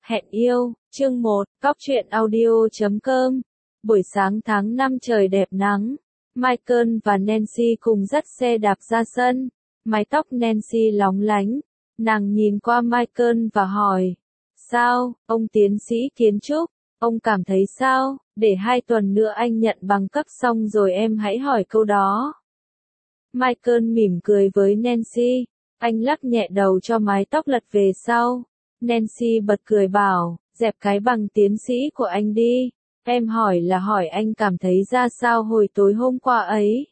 Hẹn yêu, chương 1, Cóc truyện audio.com. Buổi sáng tháng 5 trời đẹp nắng. Michael và Nancy cùng dắt xe đạp ra sân. Mái tóc Nancy lóng lánh. Nàng nhìn qua Michael và hỏi. Sao, ông tiến sĩ kiến trúc, ông cảm thấy sao? Để 2 tuần nữa anh nhận bằng cấp xong rồi em hãy hỏi câu đó. Michael mỉm cười với Nancy. Anh lắc nhẹ đầu cho mái tóc lật về sau. Nancy bật cười bảo, dẹp cái bằng tiến sĩ của anh đi. Em hỏi là hỏi anh cảm thấy ra sao hồi tối hôm qua ấy.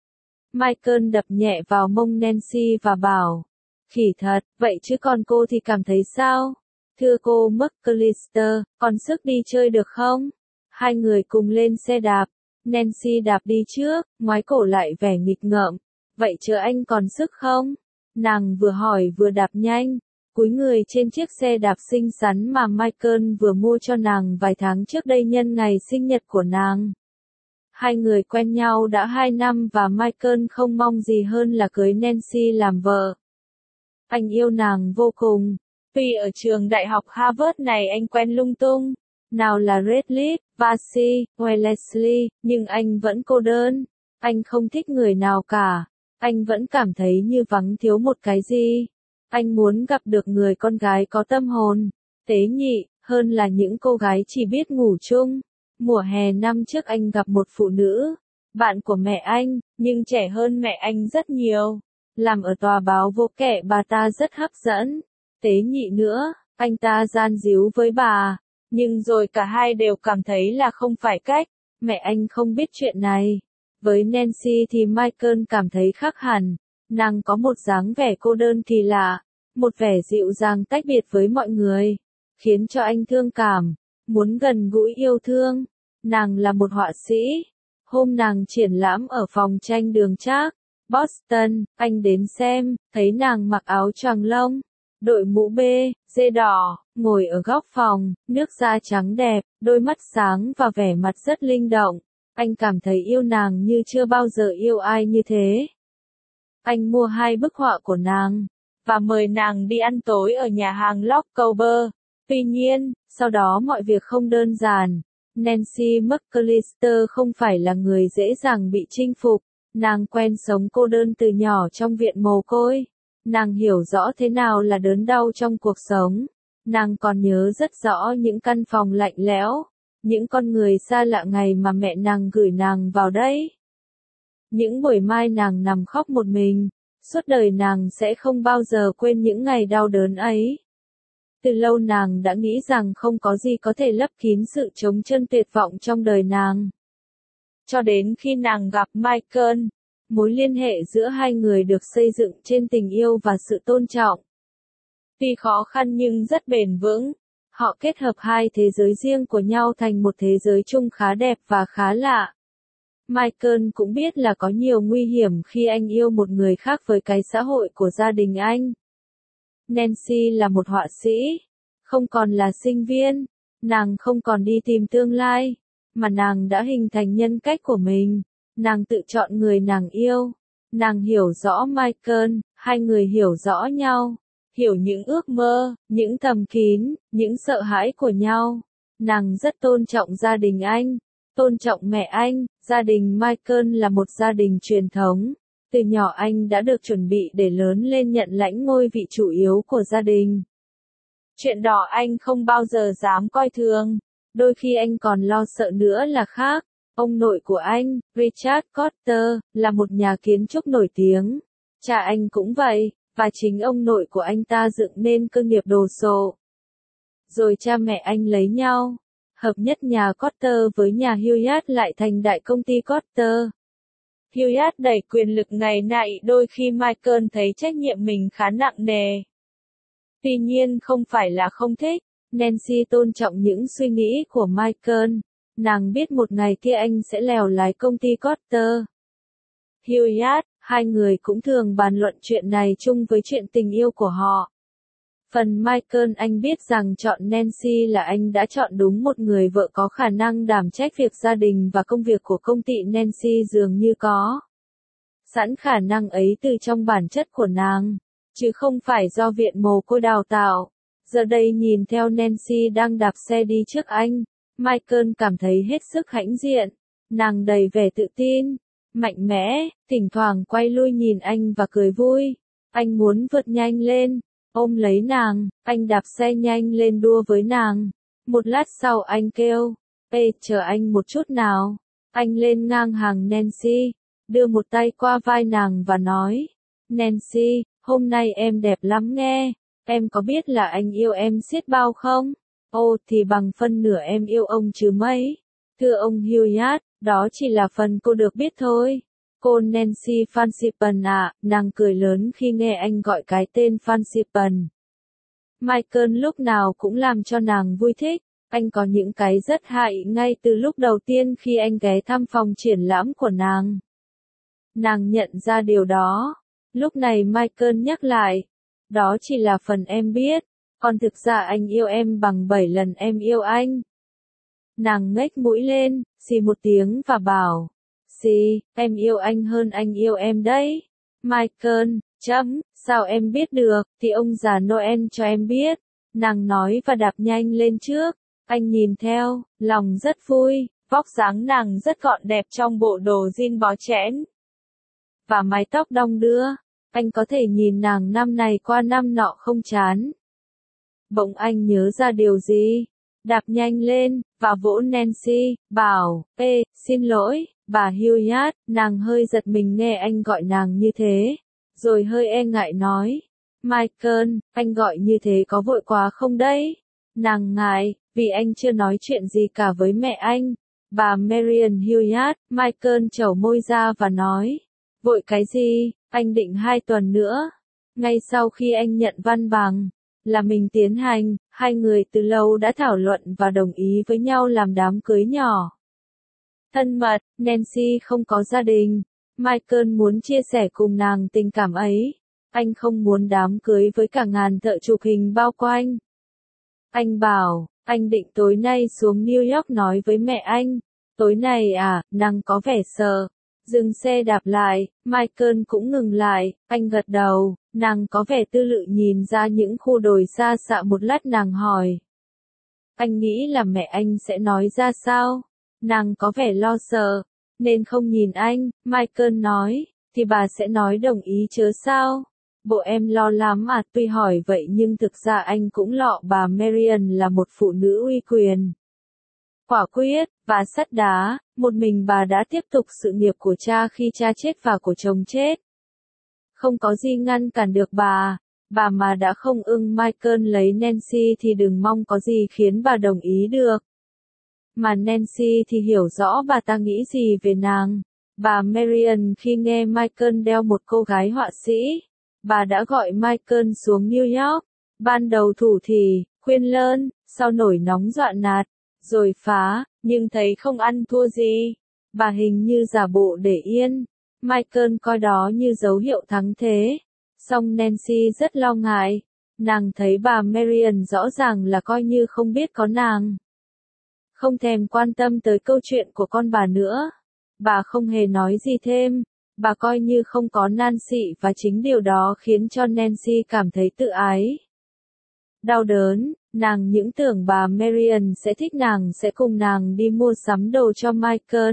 Michael đập nhẹ vào mông Nancy và bảo, khỉ thật, vậy chứ còn cô thì cảm thấy sao? Thưa cô McAllister, còn sức đi chơi được không? Hai người cùng lên xe đạp. Nancy đạp đi trước, ngoái cổ lại vẻ nghịch ngợm. Vậy chứ anh còn sức không? Nàng vừa hỏi vừa đạp nhanh. Cúi người trên chiếc xe đạp xinh xắn mà Michael vừa mua cho nàng vài tháng trước đây nhân ngày sinh nhật của nàng. Hai người quen nhau đã 2 năm và Michael không mong gì hơn là cưới Nancy làm vợ. Anh yêu nàng vô cùng. Tuy ở trường đại học Harvard này anh quen lung tung, nào là Redleaf, Vasi, Wellesley, nhưng anh vẫn cô đơn. Anh không thích người nào cả. Anh vẫn cảm thấy như vắng thiếu một cái gì. Anh muốn gặp được người con gái có tâm hồn, tế nhị, hơn là những cô gái chỉ biết ngủ chung. Mùa hè năm trước anh gặp một phụ nữ, bạn của mẹ anh, nhưng trẻ hơn mẹ anh rất nhiều. Làm ở tòa báo vô kẻ bà ta rất hấp dẫn. Tế nhị nữa, anh ta gian díu với bà. Nhưng rồi cả hai đều cảm thấy là không phải cách. Mẹ anh không biết chuyện này. Với Nancy thì Michael cảm thấy khác hẳn. Nàng có một dáng vẻ cô đơn kỳ lạ, một vẻ dịu dàng tách biệt với mọi người, khiến cho anh thương cảm, muốn gần gũi yêu thương. Nàng là một họa sĩ. Hôm nàng triển lãm ở phòng tranh đường Trác, Boston, anh đến xem, thấy nàng mặc áo choàng lông, đội mũ bê, dê đỏ, ngồi ở góc phòng, nước da trắng đẹp, đôi mắt sáng và vẻ mặt rất linh động. Anh cảm thấy yêu nàng như chưa bao giờ yêu ai như thế. Anh mua 2 bức họa của nàng, và mời nàng đi ăn tối ở nhà hàng Lockover. Tuy nhiên, sau đó mọi việc không đơn giản. Nancy McAllister không phải là người dễ dàng bị chinh phục. Nàng quen sống cô đơn từ nhỏ trong viện mồ côi. Nàng hiểu rõ thế nào là đớn đau trong cuộc sống. Nàng còn nhớ rất rõ những căn phòng lạnh lẽo, những con người xa lạ ngày mà mẹ nàng gửi nàng vào đấy. Những buổi mai nàng nằm khóc một mình, suốt đời nàng sẽ không bao giờ quên những ngày đau đớn ấy. Từ lâu nàng đã nghĩ rằng không có gì có thể lấp kín sự trống trơn tuyệt vọng trong đời nàng. Cho đến khi nàng gặp Michael, mối liên hệ giữa hai người được xây dựng trên tình yêu và sự tôn trọng. Tuy khó khăn nhưng rất bền vững, họ kết hợp 2 thế giới riêng của nhau thành một thế giới chung khá đẹp và khá lạ. Michael cũng biết là có nhiều nguy hiểm khi anh yêu một người khác với cái xã hội của gia đình anh. Nancy là một họa sĩ, không còn là sinh viên, nàng không còn đi tìm tương lai, mà nàng đã hình thành nhân cách của mình, nàng tự chọn người nàng yêu, nàng hiểu rõ Michael, hai người hiểu rõ nhau, hiểu những ước mơ, những thầm kín, những sợ hãi của nhau. Nàng rất tôn trọng gia đình anh, tôn trọng mẹ anh. Gia đình Michael là một gia đình truyền thống. Từ nhỏ anh đã được chuẩn bị để lớn lên nhận lãnh ngôi vị chủ yếu của gia đình. Chuyện đó anh không bao giờ dám coi thường. Đôi khi anh còn lo sợ nữa là khác. Ông nội của anh, Richard Cotter, là một nhà kiến trúc nổi tiếng. Cha anh cũng vậy, và chính ông nội của anh ta dựng nên cơ nghiệp đồ sộ. Rồi cha mẹ anh lấy nhau. Hợp nhất nhà Cotter với nhà Hewlett lại thành đại công ty Cotter. Hewlett đẩy quyền lực ngày nay đôi khi Michael thấy trách nhiệm mình khá nặng nề. Tuy nhiên không phải là không thích, Nancy tôn trọng những suy nghĩ của Michael. Nàng biết một ngày kia anh sẽ lèo lái công ty Cotter. Hewlett, hai người cũng thường bàn luận chuyện này chung với chuyện tình yêu của họ. Phần Michael anh biết rằng chọn Nancy là anh đã chọn đúng một người vợ có khả năng đảm trách việc gia đình và công việc của công ty. Nancy dường như có sẵn khả năng ấy từ trong bản chất của nàng, chứ không phải do viện mồ côi đào tạo. Giờ đây nhìn theo Nancy đang đạp xe đi trước anh, Michael cảm thấy hết sức hãnh diện. Nàng đầy vẻ tự tin, mạnh mẽ, thỉnh thoảng quay lui nhìn anh và cười vui. Anh muốn vượt nhanh lên, ôm lấy nàng, anh đạp xe nhanh lên đua với nàng. Một lát sau anh kêu, ê, chờ anh một chút nào. Anh lên ngang hàng Nancy, đưa một tay qua vai nàng và nói, Nancy, hôm nay em đẹp lắm nghe, em có biết là anh yêu em xiết bao không? Ồ, thì bằng phân nửa em yêu ông chứ mấy. Thưa ông Hilliard, đó chỉ là phần cô được biết thôi. Cô Nancy Fansipan à, nàng cười lớn khi nghe anh gọi cái tên Fansipan. Michael lúc nào cũng làm cho nàng vui thích. Anh có những cái rất hại ngay từ lúc đầu tiên khi anh ghé thăm phòng triển lãm của nàng. Nàng nhận ra điều đó. Lúc này Michael nhắc lại. Đó chỉ là phần em biết. Còn thực ra anh yêu em bằng 7 lần em yêu anh. Nàng ngếch mũi lên, xì một tiếng và bảo. Xì, em yêu anh hơn anh yêu em đấy. Michael, sao em biết được, thì ông già Noel cho em biết. Nàng nói và đạp nhanh lên trước. Anh nhìn theo, lòng rất vui, vóc dáng nàng rất gọn đẹp trong bộ đồ jean bó chẽn. Và mái tóc đong đưa, anh có thể nhìn nàng năm này qua năm nọ không chán. Bỗng anh nhớ ra điều gì, đạp nhanh lên, và vỗ Nancy, bảo, ê, xin lỗi, bà Hilliard, nàng hơi giật mình nghe anh gọi nàng như thế, rồi hơi e ngại nói, Michael, anh gọi như thế có vội quá không đấy? Nàng ngại, vì anh chưa nói chuyện gì cả với mẹ anh. Bà Marian Hilliard, Michael trẩu môi ra và nói, vội cái gì, anh định 2 tuần nữa. Ngay sau khi anh nhận văn bằng, là mình tiến hành, hai người từ lâu đã thảo luận và đồng ý với nhau làm đám cưới nhỏ. Thân mật, Nancy không có gia đình. Michael muốn chia sẻ cùng nàng tình cảm ấy. Anh không muốn đám cưới với cả ngàn thợ chụp hình bao quanh. Anh bảo, anh định tối nay xuống New York nói với mẹ anh. Tối nay à, nàng có vẻ sợ. Dừng xe đạp lại, Michael cũng ngừng lại, anh gật đầu, nàng có vẻ tư lự nhìn ra những khu đồi xa xạ một lát nàng hỏi. Anh nghĩ là mẹ anh sẽ nói ra sao? Nàng có vẻ lo sợ, nên không nhìn anh, Michael nói, thì bà sẽ nói đồng ý chớ sao? Bộ em lo lắm à, tuy hỏi vậy nhưng thực ra anh cũng lọ bà Marian là một phụ nữ uy quyền. Quả quyết, và sắt đá, một mình bà đã tiếp tục sự nghiệp của cha khi cha chết và của chồng chết. Không có gì ngăn cản được bà mà đã không ưng Michael lấy Nancy thì đừng mong có gì khiến bà đồng ý được. Mà Nancy thì hiểu rõ bà ta nghĩ gì về nàng. Bà Marian khi nghe Michael đeo một cô gái họa sĩ, bà đã gọi Michael xuống New York. Ban đầu thủ thỉ, khuyên lơn, sau nổi nóng dọa nạt, rồi phá, nhưng thấy không ăn thua gì. Bà hình như giả bộ để yên. Michael coi đó như dấu hiệu thắng thế. Song Nancy rất lo ngại. Nàng thấy bà Marian rõ ràng là coi như không biết có nàng. Không thèm quan tâm tới câu chuyện của con bà nữa. Bà không hề nói gì thêm. Bà coi như không có Nancy và chính điều đó khiến cho Nancy cảm thấy tự ái. Đau đớn, nàng những tưởng bà Marian sẽ thích nàng sẽ cùng nàng đi mua sắm đồ cho Michael.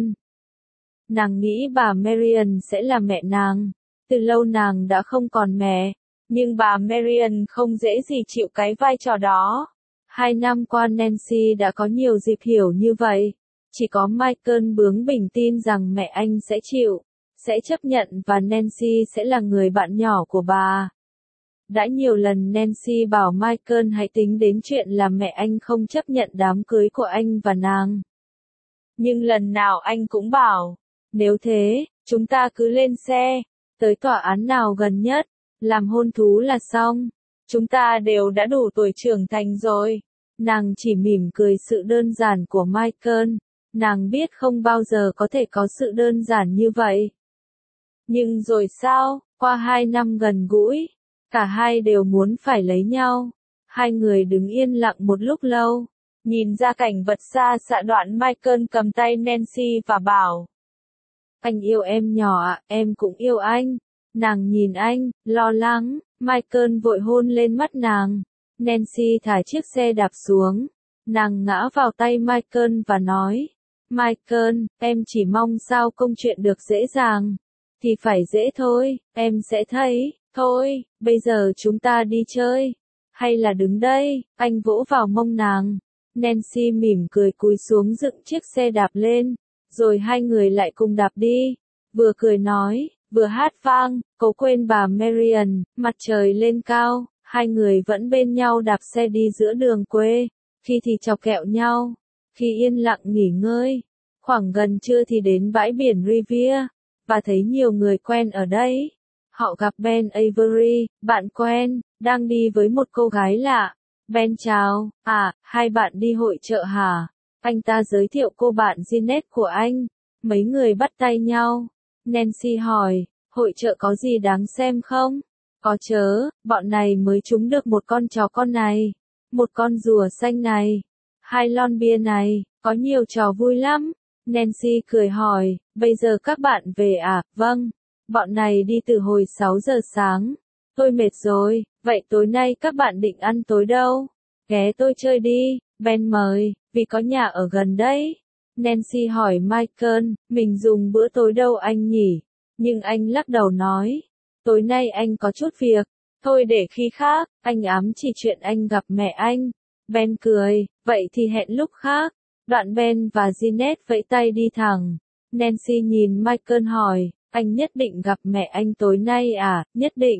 Nàng nghĩ bà Marian sẽ là mẹ nàng. Từ lâu nàng đã không còn mẹ. Nhưng bà Marian không dễ gì chịu cái vai trò đó. 2 năm qua Nancy đã có nhiều dịp hiểu như vậy. Chỉ có Michael bướng bỉnh tin rằng mẹ anh sẽ chịu, sẽ chấp nhận và Nancy sẽ là người bạn nhỏ của bà. Đã nhiều lần Nancy bảo Michael hãy tính đến chuyện là mẹ anh không chấp nhận đám cưới của anh và nàng. Nhưng lần nào anh cũng bảo, nếu thế, chúng ta cứ lên xe, tới tòa án nào gần nhất, làm hôn thú là xong. Chúng ta đều đã đủ tuổi trưởng thành rồi. Nàng chỉ mỉm cười sự đơn giản của Michael. Nàng biết không bao giờ có thể có sự đơn giản như vậy. Nhưng rồi sao, qua 2 năm gần gũi, cả hai đều muốn phải lấy nhau. Hai người đứng yên lặng một lúc lâu. Nhìn ra cảnh vật xa xạ đoạn Michael cầm tay Nancy và bảo. Anh yêu em nhỏ ạ, em cũng yêu anh. Nàng nhìn anh, lo lắng, Michael vội hôn lên mắt nàng. Nancy thả chiếc xe đạp xuống. Nàng ngã vào tay Michael và nói, Michael, em chỉ mong sao công chuyện được dễ dàng. Thì phải dễ thôi, em sẽ thấy. Thôi, bây giờ chúng ta đi chơi. Hay là đứng đây, anh vỗ vào mông nàng. Nancy mỉm cười cúi xuống dựng chiếc xe đạp lên. Rồi hai người lại cùng đạp đi. Vừa cười nói, vừa hát vang, cố quên bà Marian. Mặt trời lên cao, hai người vẫn bên nhau đạp xe đi giữa đường quê. Khi thì chọc kẹo nhau, khi yên lặng nghỉ ngơi. Khoảng gần trưa thì đến bãi biển Riviera, và thấy nhiều người quen ở đây. Họ gặp Ben Avery, bạn quen, đang đi với một cô gái lạ. Ben chào, hai bạn đi hội chợ hả? Anh ta giới thiệu cô bạn Jeanette của anh. Mấy người bắt tay nhau. Nancy hỏi, hội chợ có gì đáng xem không? Có chớ, bọn này mới trúng được một con chó con này. Một con rùa xanh này. 2 lon bia này, có nhiều trò vui lắm. Nancy cười hỏi, bây giờ các bạn về à? Vâng. Bọn này đi từ hồi 6 giờ sáng. Tôi mệt rồi, vậy tối nay các bạn định ăn tối đâu? Ghé tôi chơi đi, Ben mời, vì có nhà ở gần đấy. Nancy hỏi Michael, mình dùng bữa tối đâu anh nhỉ? Nhưng anh lắc đầu nói, tối nay anh có chút việc. Thôi để khi khác, anh ám chỉ chuyện anh gặp mẹ anh. Ben cười, vậy thì hẹn lúc khác. Đoạn Ben và Jeanette vẫy tay đi thẳng. Nancy nhìn Michael hỏi, anh nhất định gặp mẹ anh tối nay à? Nhất định.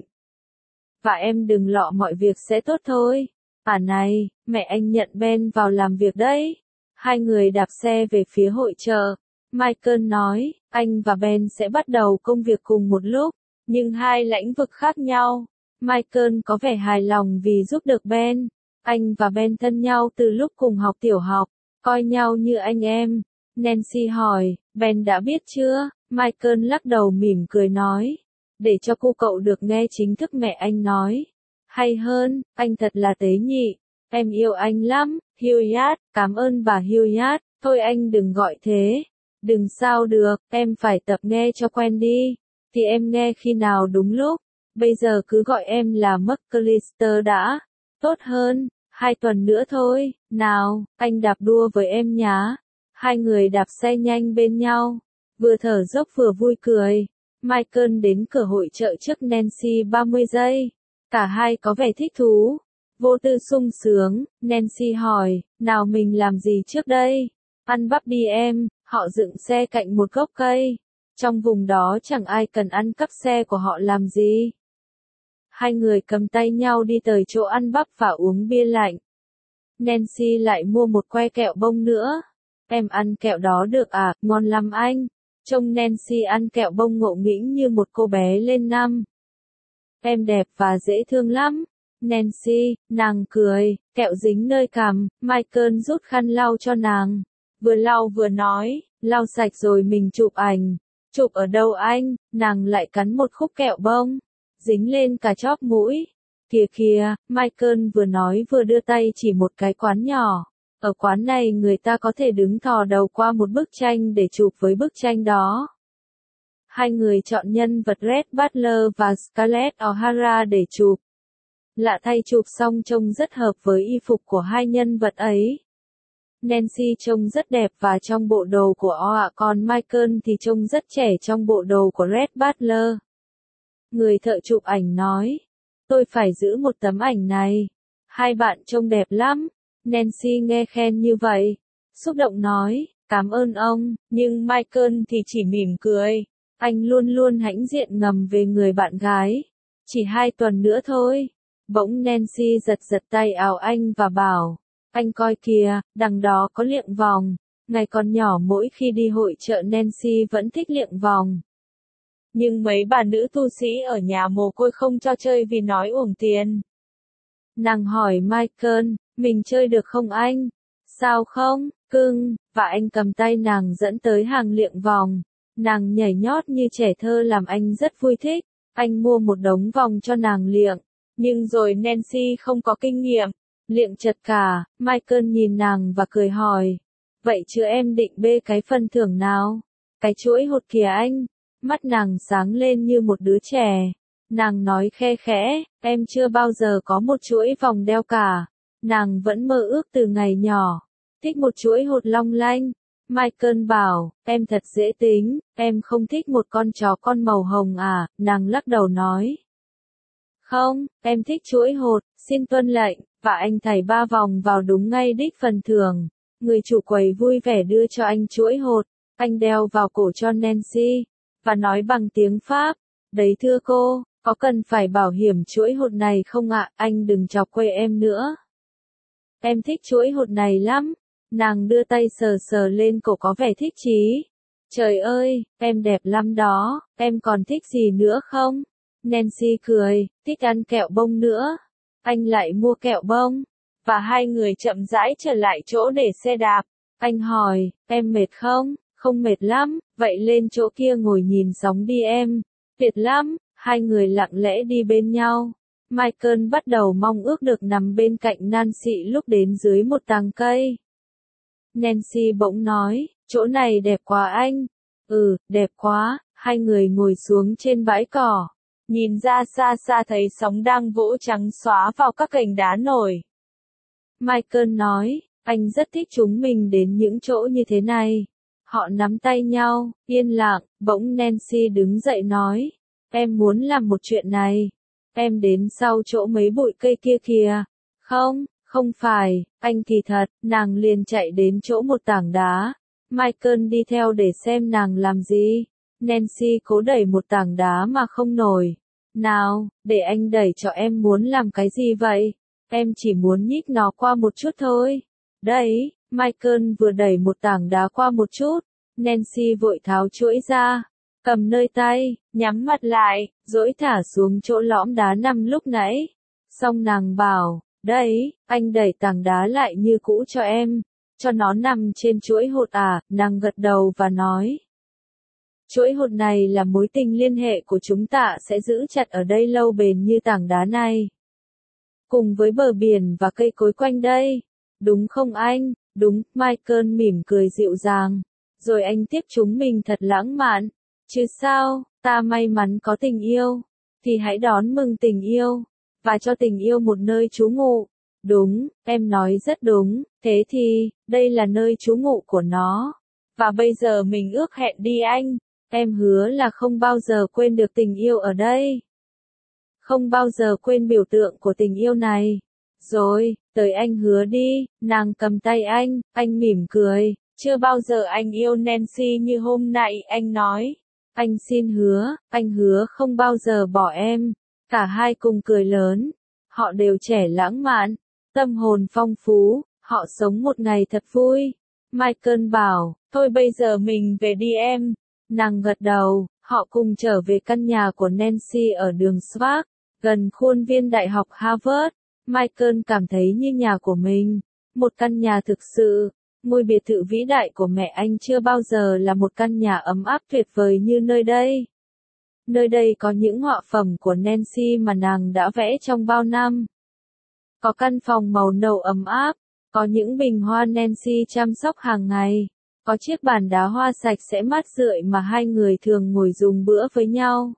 Và em đừng lọ mọi việc sẽ tốt thôi. Này, mẹ anh nhận Ben vào làm việc đấy. Hai người đạp xe về phía hội chợ. Michael nói, anh và Ben sẽ bắt đầu công việc cùng một lúc, nhưng hai lĩnh vực khác nhau. Michael có vẻ hài lòng vì giúp được Ben. Anh và Ben thân nhau từ lúc cùng học tiểu học, coi nhau như anh em. Nancy hỏi, Ben đã biết chưa? Michael lắc đầu mỉm cười nói, để cho cô cậu được nghe chính thức mẹ anh nói. Hay hơn, anh thật là tế nhị. Em yêu anh lắm, Hilliard, cảm ơn bà Hilliard. Thôi anh đừng gọi thế. Đừng sao được, em phải tập nghe cho quen đi. Thì em nghe khi nào đúng lúc. Bây giờ cứ gọi em là McAllister đã. Tốt hơn, 2 tuần nữa thôi. Nào, anh đạp đua với em nhá. Hai người đạp xe nhanh bên nhau. Vừa thở dốc vừa vui cười. Michael đến cửa hội chợ trước Nancy 30 giây. Cả hai có vẻ thích thú. Vô tư sung sướng, Nancy hỏi, nào mình làm gì trước đây? Ăn bắp đi em, họ dựng xe cạnh một gốc cây. Trong vùng đó chẳng ai cần ăn cắp xe của họ làm gì. Hai người cầm tay nhau đi tới chỗ ăn bắp và uống bia lạnh. Nancy lại mua một que kẹo bông nữa. Em ăn kẹo đó được à, ngon lắm anh. Trông Nancy ăn kẹo bông ngộ nghĩnh như một cô bé lên năm. Em đẹp và dễ thương lắm. Nancy, nàng cười, kẹo dính nơi cằm. Michael rút khăn lau cho nàng. Vừa lau vừa nói, lau sạch rồi mình chụp ảnh. Chụp ở đâu anh? Nàng lại cắn một khúc kẹo bông. Dính lên cả chóp mũi. Kìa kìa, Michael vừa nói vừa đưa tay chỉ một cái quán nhỏ. Ở quán này người ta có thể đứng thò đầu qua một bức tranh để chụp với bức tranh đó. Hai người chọn nhân vật Red Butler và Scarlett O'Hara để chụp. Lạ thay chụp xong trông rất hợp với y phục của hai nhân vật ấy. Nancy trông rất đẹp và trong bộ đồ của Oa, còn Michael thì trông rất trẻ trong bộ đồ của Red Butler. Người thợ chụp ảnh nói, tôi phải giữ một tấm ảnh này. Hai bạn trông đẹp lắm. Nancy nghe khen như vậy, xúc động nói, cảm ơn ông, nhưng Michael thì chỉ mỉm cười. Anh luôn luôn hãnh diện ngầm về người bạn gái. Chỉ 2 tuần nữa thôi. Bỗng Nancy giật giật tay áo anh và bảo, anh coi kìa, đằng đó có liệng vòng. Ngày còn nhỏ mỗi khi đi hội chợ Nancy vẫn thích liệng vòng. Nhưng mấy bà nữ tu sĩ ở nhà mồ côi không cho chơi vì nói uổng tiền. Nàng hỏi Michael, mình chơi được không anh? Sao không, cưng, và anh cầm tay nàng dẫn tới hàng liệng vòng. Nàng nhảy nhót như trẻ thơ làm anh rất vui thích. Anh mua một đống vòng cho nàng liệng. Nhưng rồi Nancy không có kinh nghiệm. Liệng chật cả, Michael nhìn nàng và cười hỏi. Vậy chứ em định bê cái phần thưởng nào? Cái chuỗi hột kìa anh. Mắt nàng sáng lên như một đứa trẻ. Nàng nói khe khẽ, em chưa bao giờ có một chuỗi vòng đeo cả. Nàng vẫn mơ ước từ ngày nhỏ. Thích một chuỗi hột long lanh. Michael bảo, em thật dễ tính, em không thích một con chó con màu hồng à, nàng lắc đầu nói. Không, em thích chuỗi hột, xin tuân lệnh, và anh thảy 3 vòng vào đúng ngay đích phần thưởng. Người chủ quầy vui vẻ đưa cho anh chuỗi hột, anh đeo vào cổ cho Nancy, và nói bằng tiếng Pháp, đấy thưa cô, có cần phải bảo hiểm chuỗi hột này không ạ, anh đừng chọc quê em nữa. Em thích chuỗi hột này lắm, nàng đưa tay sờ sờ lên cổ có vẻ thích chí. Trời ơi, em đẹp lắm đó, em còn thích gì nữa không? Nancy cười, thích ăn kẹo bông nữa. Anh lại mua kẹo bông, và hai người chậm rãi trở lại chỗ để xe đạp. Anh hỏi, em mệt không? Không mệt lắm, vậy lên chỗ kia ngồi nhìn sóng đi em. Tuyệt lắm, hai người lặng lẽ đi bên nhau. Michael bắt đầu mong ước được nằm bên cạnh Nancy lúc đến dưới một tàng cây. Nancy bỗng nói, chỗ này đẹp quá anh. Ừ, đẹp quá, hai người ngồi xuống trên bãi cỏ. Nhìn ra xa xa thấy sóng đang vỗ trắng xóa vào các cành đá nổi. Michael nói, anh rất thích chúng mình đến những chỗ như thế này. Họ nắm tay nhau, yên lặng, bỗng Nancy đứng dậy nói, em muốn làm một chuyện này. Em đến sau chỗ mấy bụi cây kia kìa. Không, không phải, anh kỳ thật, nàng liền chạy đến chỗ một tảng đá. Michael đi theo để xem nàng làm gì. Nancy cố đẩy một tảng đá mà không nổi. Nào, để anh đẩy cho em muốn làm cái gì vậy? Em chỉ muốn nhích nó qua một chút thôi. Đấy, Michael vừa đẩy một tảng đá qua một chút. Nancy vội tháo chuỗi ra, cầm nơi tay, nhắm mặt lại, duỗi thả xuống chỗ lõm đá nằm lúc nãy. Xong nàng bảo, đấy, anh đẩy tảng đá lại như cũ cho em, cho nó nằm trên chuỗi hột à, nàng gật đầu và nói. Chuỗi hột này là mối tình liên hệ của chúng ta sẽ giữ chặt ở đây lâu bền như tảng đá này. Cùng với bờ biển và cây cối quanh đây. Đúng không anh? Đúng, Michael mỉm cười dịu dàng. Rồi anh tiếp chúng mình thật lãng mạn. Chứ sao, ta may mắn có tình yêu. Thì hãy đón mừng tình yêu. Và cho tình yêu một nơi trú ngụ. Đúng, em nói rất đúng. Thế thì, đây là nơi trú ngụ của nó. Và bây giờ mình ước hẹn đi anh. Em hứa là không bao giờ quên được tình yêu ở đây. Không bao giờ quên biểu tượng của tình yêu này. Rồi, tới anh hứa đi, nàng cầm tay anh mỉm cười. Chưa bao giờ anh yêu Nancy như hôm nay, anh nói. Anh xin hứa, anh hứa không bao giờ bỏ em. Cả hai cùng cười lớn. Họ đều trẻ lãng mạn, tâm hồn phong phú, họ sống một ngày thật vui. Michael bảo, thôi bây giờ mình về đi em. Nàng gật đầu, họ cùng trở về căn nhà của Nancy ở đường Spark, gần khuôn viên Đại học Harvard. Michael cảm thấy như nhà của mình, một căn nhà thực sự. Ngôi biệt thự vĩ đại của mẹ anh chưa bao giờ là một căn nhà ấm áp tuyệt vời như nơi đây. Nơi đây có những họa phẩm của Nancy mà nàng đã vẽ trong bao năm. Có căn phòng màu nâu ấm áp, có những bình hoa Nancy chăm sóc hàng ngày, có chiếc bàn đá hoa sạch sẽ mát rượi mà hai người thường ngồi dùng bữa với nhau.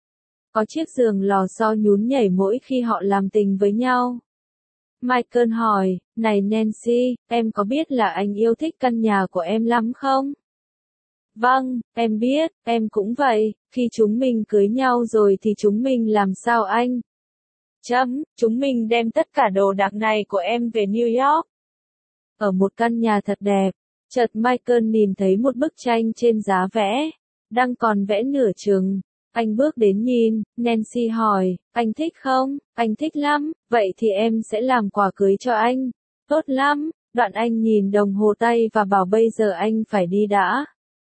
Có chiếc giường lò xo nhún nhảy mỗi khi họ làm tình với nhau. Michael hỏi, này Nancy, em có biết là anh yêu thích căn nhà của em lắm không? Vâng, em biết, em cũng vậy, khi chúng mình cưới nhau rồi thì chúng mình làm sao anh? Chúng mình đem tất cả đồ đạc này của em về New York. Ở một căn nhà thật đẹp, chợt Michael nhìn thấy một bức tranh trên giá vẽ, đang còn vẽ nửa chừng. Anh bước đến nhìn, Nancy hỏi, anh thích không? Anh thích lắm, vậy thì em sẽ làm quà cưới cho anh. Tốt lắm, đoạn anh nhìn đồng hồ tay và bảo bây giờ anh phải đi đã.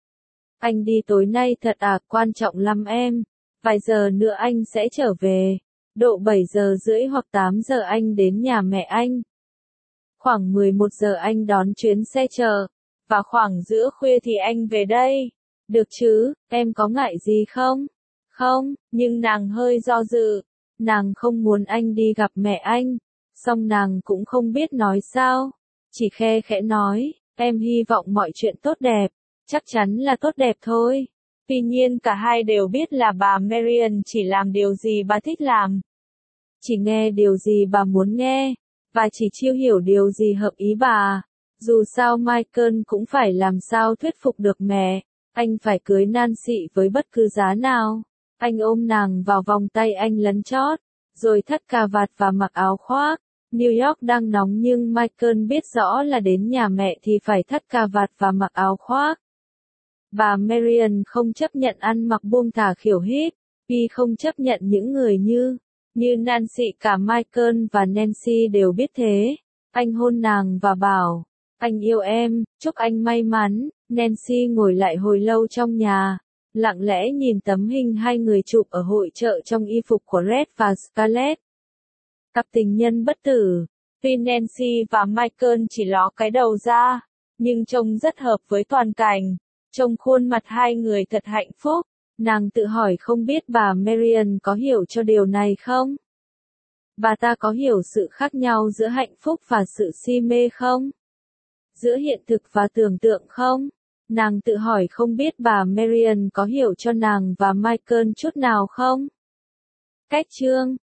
Anh đi tối nay thật à, quan trọng lắm em. Vài giờ nữa anh sẽ trở về. Độ 7 giờ rưỡi hoặc 8 giờ anh đến nhà mẹ anh. Khoảng 11 giờ anh đón chuyến xe chở. Và khoảng giữa khuya thì anh về đây. Được chứ, em có ngại gì không? Không, nhưng nàng hơi do dự. Nàng không muốn anh đi gặp mẹ anh. Song nàng cũng không biết nói sao. Chỉ khe khẽ nói, em hy vọng mọi chuyện tốt đẹp. Chắc chắn là tốt đẹp thôi. Tuy nhiên cả hai đều biết là bà Marian chỉ làm điều gì bà thích làm. Chỉ nghe điều gì bà muốn nghe, và chỉ chiêu hiểu điều gì hợp ý bà. Dù sao Michael cũng phải làm sao thuyết phục được mẹ, anh phải cưới Nancy với bất cứ giá nào. Anh ôm nàng vào vòng tay anh lấn chót, rồi thắt cà vạt và mặc áo khoác. New York đang nóng nhưng Michael biết rõ là đến nhà mẹ thì phải thắt cà vạt và mặc áo khoác. Bà Marian không chấp nhận ăn mặc buông thả khỉu hít, vì không chấp nhận những người như Nancy. Cả Michael và Nancy đều biết thế. Anh hôn nàng và bảo, anh yêu em, chúc anh may mắn. Nancy ngồi lại hồi lâu trong nhà, lặng lẽ nhìn tấm hình hai người chụp ở hội chợ trong y phục của Red và Scarlett. Cặp tình nhân bất tử. Tuy Nancy và Michael chỉ ló cái đầu ra, nhưng trông rất hợp với toàn cảnh. Trông khuôn mặt hai người thật hạnh phúc. Nàng tự hỏi không biết bà Marian có hiểu cho điều này không? Bà ta có hiểu sự khác nhau giữa hạnh phúc và sự si mê không? Giữa hiện thực và tưởng tượng không? Nàng tự hỏi không biết bà Marian có hiểu cho nàng và Michael chút nào không? Cách chương